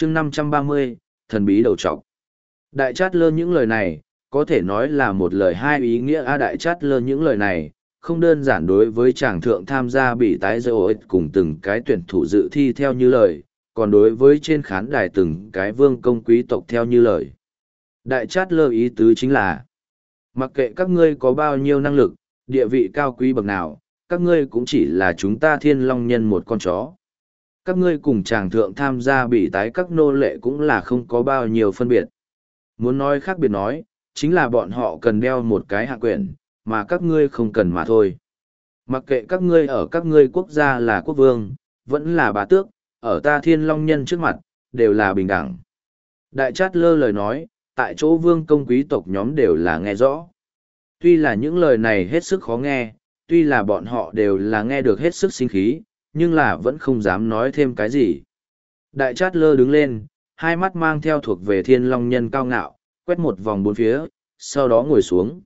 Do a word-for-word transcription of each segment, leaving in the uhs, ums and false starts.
chương năm trăm ba mươi, thần bí đầu trọc. Đại Chát Lơ những lời này, có thể nói là một lời hai ý nghĩa. A Đại Chát Lơ những lời này, không đơn giản đối với chàng thượng tham gia bị tái dơ ích cùng từng cái tuyển thủ dự thi theo như lời, còn đối với trên khán đài từng cái vương công quý tộc theo như lời. Đại Chát Lơ ý tứ chính là, mặc kệ các ngươi có bao nhiêu năng lực, địa vị cao quý bậc nào, các ngươi cũng chỉ là chúng ta Thiên Long Nhân một con chó. Các ngươi cùng chàng thượng tham gia bị tái các nô lệ cũng là không có bao nhiêu phân biệt. Muốn nói khác biệt nói, chính là bọn họ cần đeo một cái hạ quyển, mà các ngươi không cần mà thôi. Mặc kệ các ngươi ở các ngươi quốc gia là quốc vương, vẫn là bá tước, ở ta Thiên Long Nhân trước mặt, đều là bình đẳng. Đại Chát Lơ lời nói, tại chỗ vương công quý tộc nhóm đều là nghe rõ. Tuy là những lời này hết sức khó nghe, tuy là bọn họ đều là nghe được hết sức sinh khí, nhưng là vẫn không dám nói thêm cái gì. Đại Chát Lơ đứng lên, hai mắt mang theo thuộc về Thiên Long Nhân cao ngạo, quét một vòng bốn phía, sau đó ngồi xuống.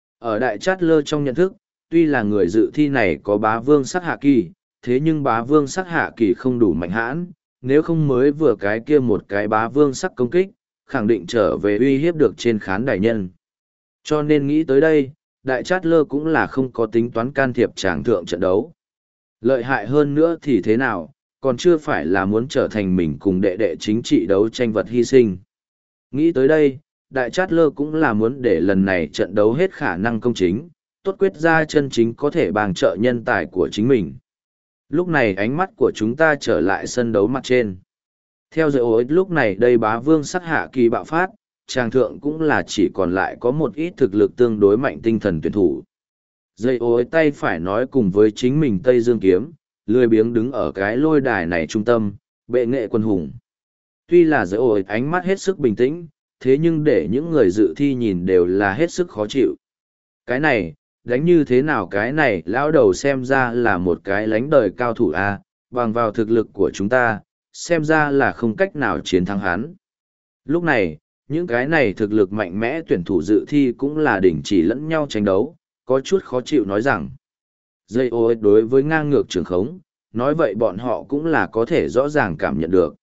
Ở Đại Chát Lơ trong nhận thức, tuy là người dự thi này có bá vương sắc hạ kỳ, thế nhưng bá vương sắc hạ kỳ không đủ mạnh hãn, nếu không mới vừa cái kia một cái bá vương sắc công kích, khẳng định trở về uy hiếp được trên khán đài nhân. Cho nên nghĩ tới đây, Đại Chát Lơ cũng là không có tính toán can thiệp tràng thượng trận đấu. Lợi hại hơn nữa thì thế nào, còn chưa phải là muốn trở thành mình cùng đệ đệ chính trị đấu tranh vật hy sinh. Nghĩ tới đây, Đại Chát Lơ cũng là muốn để lần này trận đấu hết khả năng công chính, tốt quyết ra chân chính có thể bằng trợ nhân tài của chính mình. Lúc này ánh mắt của chúng ta trở lại sân đấu mặt trên. Theo dõi ối lúc này đây bá vương sắc hạ kỳ bạo phát, tràng thượng cũng là chỉ còn lại có một ít thực lực tương đối mạnh tinh thần tuyển thủ. Dây ối tay phải nói cùng với chính mình Tây Dương Kiếm, lười biếng đứng ở cái lôi đài này trung tâm, bệ nghệ quân hùng. Tuy là dây ối ánh mắt hết sức bình tĩnh, thế nhưng để những người dự thi nhìn đều là hết sức khó chịu. Cái này, đánh như thế nào cái này lão đầu xem ra là một cái lánh đời cao thủ A, bằng vào thực lực của chúng ta, xem ra là không cách nào chiến thắng hắn. Lúc này, những cái này thực lực mạnh mẽ tuyển thủ dự thi cũng là đình chỉ lẫn nhau tranh đấu, có chút khó chịu nói rằng. Dây ô đối với ngang ngược trường khống, nói vậy bọn họ cũng là có thể rõ ràng cảm nhận được.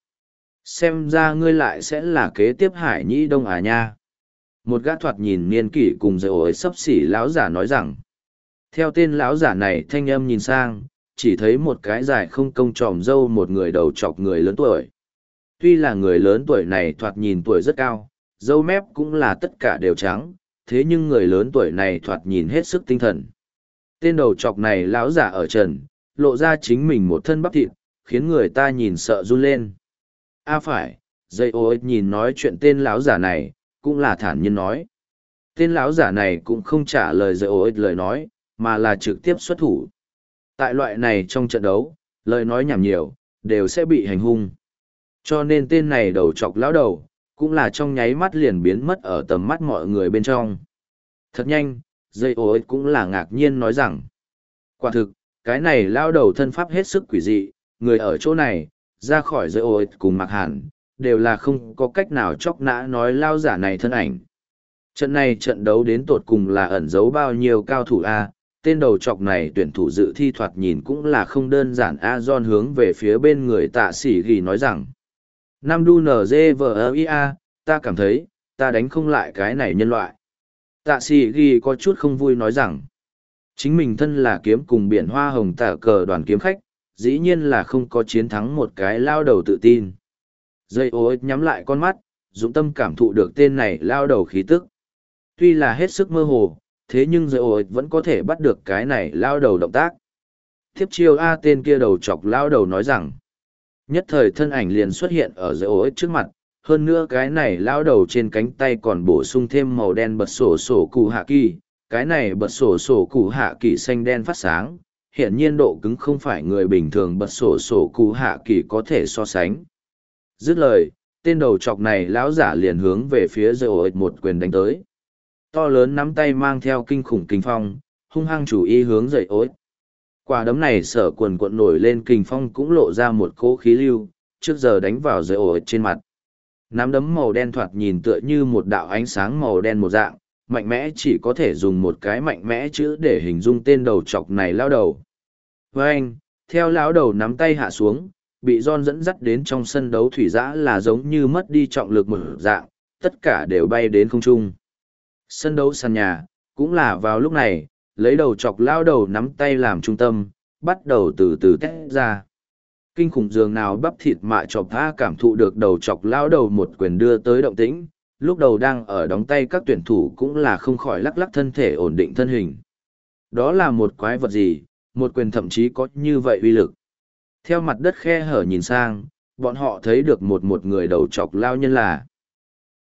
Xem ra ngươi lại sẽ là kế tiếp Hải Nhĩ Đông à nha. Một gã thoạt nhìn niên kỷ cùng dây ối sắp xỉ lão giả nói rằng. Theo tên lão giả này thanh âm nhìn sang, chỉ thấy một cái dài không công tròm râu một người đầu chọc người lớn tuổi. Tuy là người lớn tuổi này thoạt nhìn tuổi rất cao, râu mép cũng là tất cả đều trắng, thế nhưng người lớn tuổi này thoạt nhìn hết sức tinh thần. Tên đầu chọc này lão giả ở trần, lộ ra chính mình một thân bắp thịt, khiến người ta nhìn sợ run lên. A à phải, dây ô nhìn nói chuyện tên lão giả này, cũng là thản nhiên nói. Tên lão giả này cũng không trả lời dây ô lời nói, mà là trực tiếp xuất thủ. Tại loại này trong trận đấu, lời nói nhảm nhiều, đều sẽ bị hành hung. Cho nên tên này đầu chọc lão đầu, cũng là trong nháy mắt liền biến mất ở tầm mắt mọi người bên trong. Thật nhanh, dây ô cũng là ngạc nhiên nói rằng. Quả thực, cái này lão đầu thân pháp hết sức quỷ dị, người ở chỗ này, ra khỏi dây ô cùng Mạc Hàn, đều là không có cách nào chóc nã nói lao giả này thân ảnh. Trận này trận đấu đến tột cùng là ẩn giấu bao nhiêu cao thủ A, tên đầu chọc này tuyển thủ dự thi thoạt nhìn cũng là không đơn giản. A John hướng về phía bên người tạ sĩ ghi nói rằng. Nam đu nờ dê vờ i a, ta cảm thấy, ta đánh không lại cái này nhân loại. Tạ sĩ ghi có chút không vui nói rằng. Chính mình thân là kiếm cùng biển hoa hồng tả cờ đoàn kiếm khách, dĩ nhiên là không có chiến thắng một cái lao đầu tự tin. Dây ô nhắm lại con mắt, dũng tâm cảm thụ được tên này lao đầu khí tức. Tuy là hết sức mơ hồ, thế nhưng dây ô vẫn có thể bắt được cái này lao đầu động tác. Tiếp chiêu A tên kia đầu chọc lao đầu nói rằng, nhất thời thân ảnh liền xuất hiện ở dây ô trước mặt, hơn nữa cái này lao đầu trên cánh tay còn bổ sung thêm màu đen bật sổ sổ cụ hạ kỳ, cái này bật sổ sổ cụ hạ kỳ xanh đen phát sáng, hiển nhiên độ cứng không phải người bình thường bật sổ sổ cụ hạ kỳ có thể so sánh. Dứt lời, tên đầu chọc này lão giả liền hướng về phía dây ô một quyền đánh tới. To lớn nắm tay mang theo kinh khủng kinh phong, hung hăng chủ ý hướng dậy ối. Quả đấm này sở quần cuộn nổi lên kinh phong cũng lộ ra một cỗ khí lưu, trước giờ đánh vào dậy ối trên mặt. Nắm đấm màu đen thoạt nhìn tựa như một đạo ánh sáng màu đen một dạng, mạnh mẽ chỉ có thể dùng một cái mạnh mẽ chữ để hình dung tên đầu chọc này lao đầu. Với anh, theo lão đầu nắm tay hạ xuống, bị John dẫn dắt đến trong sân đấu thủy dã là giống như mất đi trọng lực một dạng, tất cả đều bay đến không trung. Sân đấu sàn nhà, cũng là vào lúc này, lấy đầu chọc lao đầu nắm tay làm trung tâm, bắt đầu từ từ tách ra. Kinh khủng dường nào bắp thịt mạ chọc tha cảm thụ được đầu chọc lao đầu một quyền đưa tới động tĩnh, lúc đầu đang ở đóng tay các tuyển thủ cũng là không khỏi lắc lắc thân thể ổn định thân hình. Đó là một quái vật gì, một quyền thậm chí có như vậy uy lực. Theo mặt đất khe hở nhìn sang, bọn họ thấy được một một người đầu chọc lao nhân là